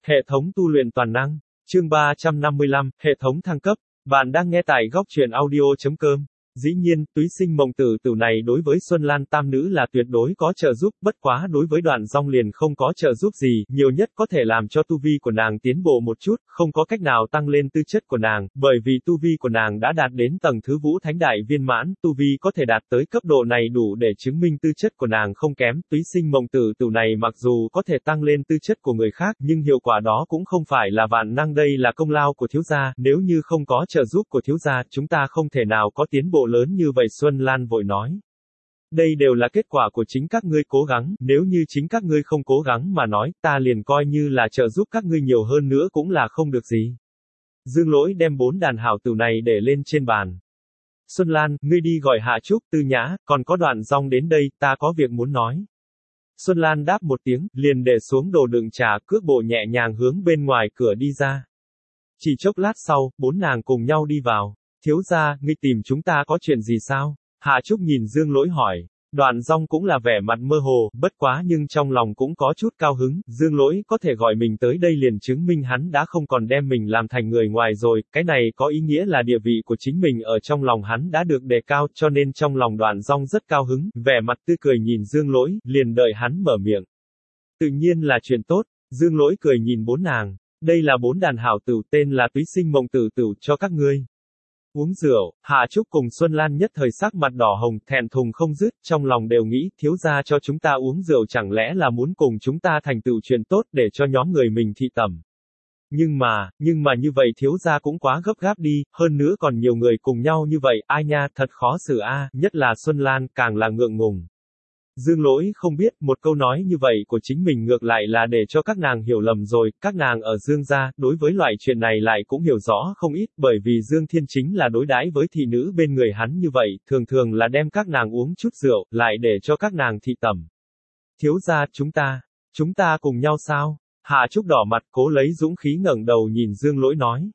Hệ thống tu luyện toàn năng. Chương 355, hệ thống thăng cấp. Bạn đang nghe tại góc truyện audio.com. Dĩ nhiên, túy sinh mộng tử tử này đối với Xuân Lan tam nữ là tuyệt đối có trợ giúp, bất quá đối với Đoạn Dong liền không có trợ giúp gì, nhiều nhất có thể làm cho tu vi của nàng tiến bộ một chút, không có cách nào tăng lên tư chất của nàng, bởi vì tu vi của nàng đã đạt đến tầng thứ Vũ Thánh Đại viên mãn, tu vi có thể đạt tới cấp độ này đủ để chứng minh tư chất của nàng không kém, túy sinh mộng tử tử này mặc dù có thể tăng lên tư chất của người khác, nhưng hiệu quả đó cũng không phải là vạn năng, đây là công lao của thiếu gia, nếu như không có trợ giúp của thiếu gia, chúng ta không thể nào có tiến bộ lớn như vậy. Xuân Lan vội nói. Đây đều là kết quả của chính các ngươi cố gắng, nếu như chính các ngươi không cố gắng mà nói, ta liền coi như là trợ giúp các ngươi nhiều hơn nữa cũng là không được gì. Dương Lỗi đem 4 đàn hảo tử này để lên trên bàn. Xuân Lan, ngươi đi gọi Hạ Trúc, Tư Nhã, còn có Đoạn Dong đến đây, ta có việc muốn nói. Xuân Lan đáp một tiếng, liền để xuống đồ đựng trà, cước bộ nhẹ nhàng hướng bên ngoài cửa đi ra. Chỉ chốc lát sau, 4 nàng cùng nhau đi vào. Thiếu gia, ngươi tìm chúng ta có chuyện gì sao? Hạ Trúc nhìn Dương Lỗi hỏi. Đoạn Dong cũng là vẻ mặt mơ hồ, bất quá nhưng trong lòng cũng có chút cao hứng, Dương Lỗi có thể gọi mình tới đây liền chứng minh hắn đã không còn đem mình làm thành người ngoài rồi, cái này có ý nghĩa là địa vị của chính mình ở trong lòng hắn đã được đề cao, cho nên trong lòng Đoạn Dong rất cao hứng, vẻ mặt tươi cười nhìn Dương Lỗi, liền đợi hắn mở miệng. Tự nhiên là chuyện tốt, Dương Lỗi cười nhìn 4 nàng, đây là 4 đàn hảo tử tên là túy sinh mộng tử tử cho các ngươi. Uống rượu, Hạ Trúc cùng Xuân Lan nhất thời sắc mặt đỏ hồng, thẹn thùng không dứt, trong lòng đều nghĩ, thiếu gia cho chúng ta uống rượu chẳng lẽ là muốn cùng chúng ta thành tựu chuyện tốt để cho nhóm người mình thị tẩm. Nhưng mà như vậy thiếu gia cũng quá gấp gáp đi, hơn nữa còn nhiều người cùng nhau như vậy, ai nha, thật khó xử a, nhất là Xuân Lan, càng là ngượng ngùng. Dương Lỗi không biết, một câu nói như vậy của chính mình ngược lại là để cho các nàng hiểu lầm rồi, các nàng ở Dương gia, đối với loại chuyện này lại cũng hiểu rõ không ít, bởi vì Dương Thiên chính là đối đãi với thị nữ bên người hắn như vậy, thường thường là đem các nàng uống chút rượu, lại để cho các nàng thị tẩm. Thiếu gia, chúng ta cùng nhau sao? Hạ Trúc đỏ mặt, cố lấy dũng khí ngẩng đầu nhìn Dương Lỗi nói.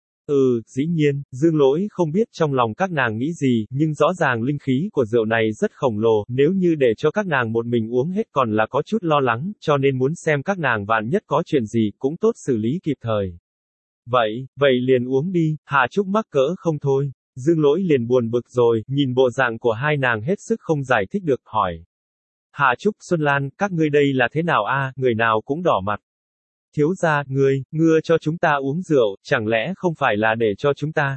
Dĩ nhiên, Dương Lỗi không biết trong lòng các nàng nghĩ gì, nhưng rõ ràng linh khí của rượu này rất khổng lồ, nếu như để cho các nàng một mình uống hết còn là có chút lo lắng, cho nên muốn xem các nàng vạn nhất có chuyện gì, cũng tốt xử lý kịp thời. Vậy liền uống đi, Hạ Trúc mắc cỡ không thôi. Dương Lỗi liền buồn bực rồi, nhìn bộ dạng của hai nàng hết sức không giải thích được, hỏi. Hạ Trúc, Xuân Lan, các ngươi đây là thế nào a? Người nào cũng đỏ mặt. Thiếu gia, ngươi cho chúng ta uống rượu, chẳng lẽ không phải là để cho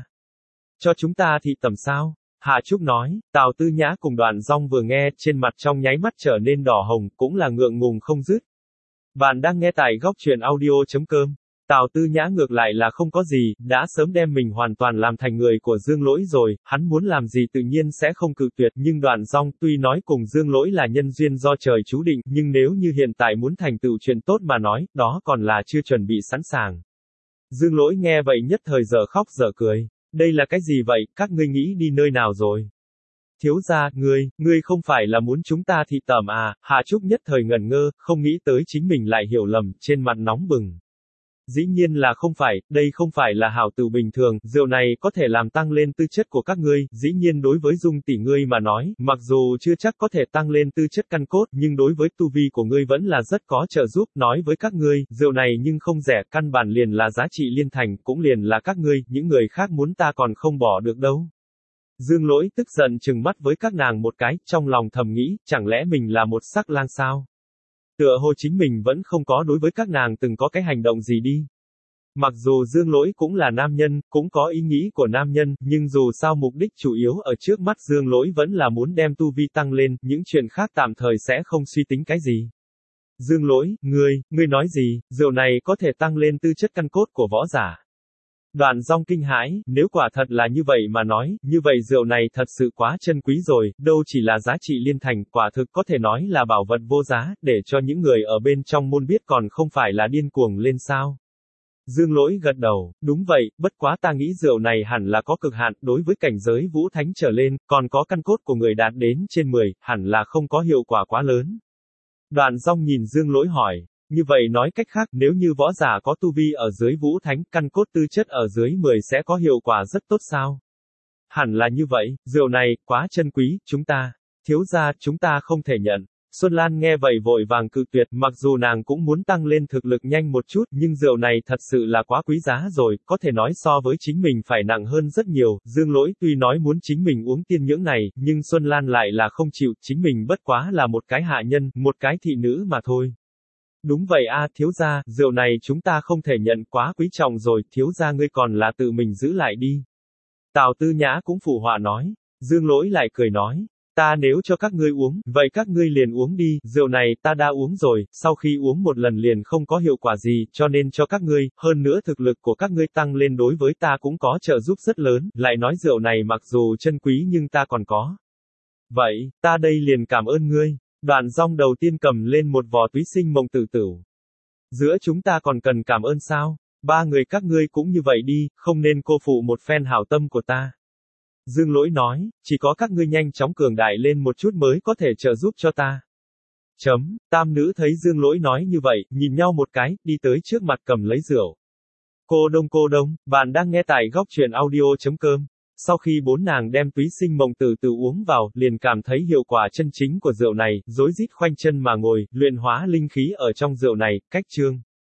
chúng ta thị tẩm sao? Hạ Trúc nói, Tào Tư Nhã cùng Đoạn Dong vừa nghe, trên mặt trong nháy mắt trở nên đỏ hồng, cũng là ngượng ngùng không dứt. Bạn đang nghe tại góc truyện audio.com. Tào Tư Nhã ngược lại là không có gì, đã sớm đem mình hoàn toàn làm thành người của Dương Lỗi rồi, hắn muốn làm gì tự nhiên sẽ không cự tuyệt, nhưng Đoạn Dong tuy nói cùng Dương Lỗi là nhân duyên do trời chú định, nhưng nếu như hiện tại muốn thành tựu chuyện tốt mà nói, đó còn là chưa chuẩn bị sẵn sàng. Dương Lỗi nghe vậy nhất thời dở khóc dở cười. Đây là cái gì vậy, các ngươi nghĩ đi nơi nào rồi? Thiếu gia, ngươi không phải là muốn chúng ta thị tẩm à? Hạ Trúc nhất thời ngẩn ngơ, không nghĩ tới chính mình lại hiểu lầm, trên mặt nóng bừng. Dĩ nhiên là không phải, đây không phải là hảo tử bình thường, rượu này có thể làm tăng lên tư chất của các ngươi, dĩ nhiên đối với Dung tỷ ngươi mà nói, mặc dù chưa chắc có thể tăng lên tư chất căn cốt, nhưng đối với tu vi của ngươi vẫn là rất có trợ giúp, nói với các ngươi, rượu này nhưng không rẻ, căn bản liền là giá trị liên thành, cũng liền là các ngươi, những người khác muốn ta còn không bỏ được đâu. Dương Lỗi tức giận trừng mắt với các nàng một cái, trong lòng thầm nghĩ, chẳng lẽ mình là một sắc lang sao? Tựa hồ chính mình vẫn không có đối với các nàng từng có cái hành động gì đi. Mặc dù Dương Lỗi cũng là nam nhân, cũng có ý nghĩ của nam nhân, nhưng dù sao mục đích chủ yếu ở trước mắt Dương Lỗi vẫn là muốn đem tu vi tăng lên, những chuyện khác tạm thời sẽ không suy tính cái gì. Dương Lỗi, ngươi nói gì, rượu này có thể tăng lên tư chất căn cốt của võ giả. Đoạn Dong kinh hãi, nếu quả thật là như vậy mà nói, như vậy rượu này thật sự quá chân quý rồi, đâu chỉ là giá trị liên thành, quả thực có thể nói là bảo vật vô giá, để cho những người ở bên trong môn biết còn không phải là điên cuồng lên sao. Dương Lỗi gật đầu, đúng vậy, bất quá ta nghĩ rượu này hẳn là có cực hạn, đối với cảnh giới Vũ Thánh trở lên, còn có căn cốt của người đạt đến trên 10, hẳn là không có hiệu quả quá lớn. Đoạn Dong nhìn Dương Lỗi hỏi. Như vậy nói cách khác, nếu như võ giả có tu vi ở dưới Vũ Thánh, căn cốt tư chất ở dưới 10 sẽ có hiệu quả rất tốt sao? Hẳn là như vậy, rượu này, quá chân quý, thiếu gia, chúng ta không thể nhận. Xuân Lan nghe vậy vội vàng cự tuyệt, mặc dù nàng cũng muốn tăng lên thực lực nhanh một chút, nhưng rượu này thật sự là quá quý giá rồi, có thể nói so với chính mình phải nặng hơn rất nhiều. Dương Lỗi tuy nói muốn chính mình uống tiên nhưỡng này, nhưng Xuân Lan lại là không chịu, chính mình bất quá là một cái hạ nhân, một cái thị nữ mà thôi. Đúng vậy a, thiếu gia, rượu này chúng ta không thể nhận, quá quý trọng rồi, thiếu gia ngươi còn là tự mình giữ lại đi. Tào Tư Nhã cũng phụ họa nói. Dương Lỗi lại cười nói. Ta nếu cho các ngươi uống, vậy các ngươi liền uống đi, rượu này ta đã uống rồi, sau khi uống một lần liền không có hiệu quả gì, cho nên cho các ngươi, hơn nữa thực lực của các ngươi tăng lên đối với ta cũng có trợ giúp rất lớn, lại nói rượu này mặc dù chân quý nhưng ta còn có. Vậy, ta đây liền cảm ơn ngươi. Đoạn Dong đầu tiên cầm lên một vò túy sinh mộng tử tửu. Giữa chúng ta còn cần cảm ơn sao? Ba người các ngươi cũng như vậy đi, không nên cô phụ một phen hảo tâm của ta. Dương Lỗi nói, chỉ có các ngươi nhanh chóng cường đại lên một chút mới có thể trợ giúp cho ta. Tam nữ thấy Dương Lỗi nói như vậy, nhìn nhau một cái, đi tới trước mặt cầm lấy rượu. Cô đông, bạn đang nghe tại góc truyện audio.com. Sau khi bốn nàng đem túy sinh mộng tử tử uống vào, liền cảm thấy hiệu quả chân chính của rượu này, rối rít khoanh chân mà ngồi, luyện hóa linh khí ở trong rượu này, cách chương.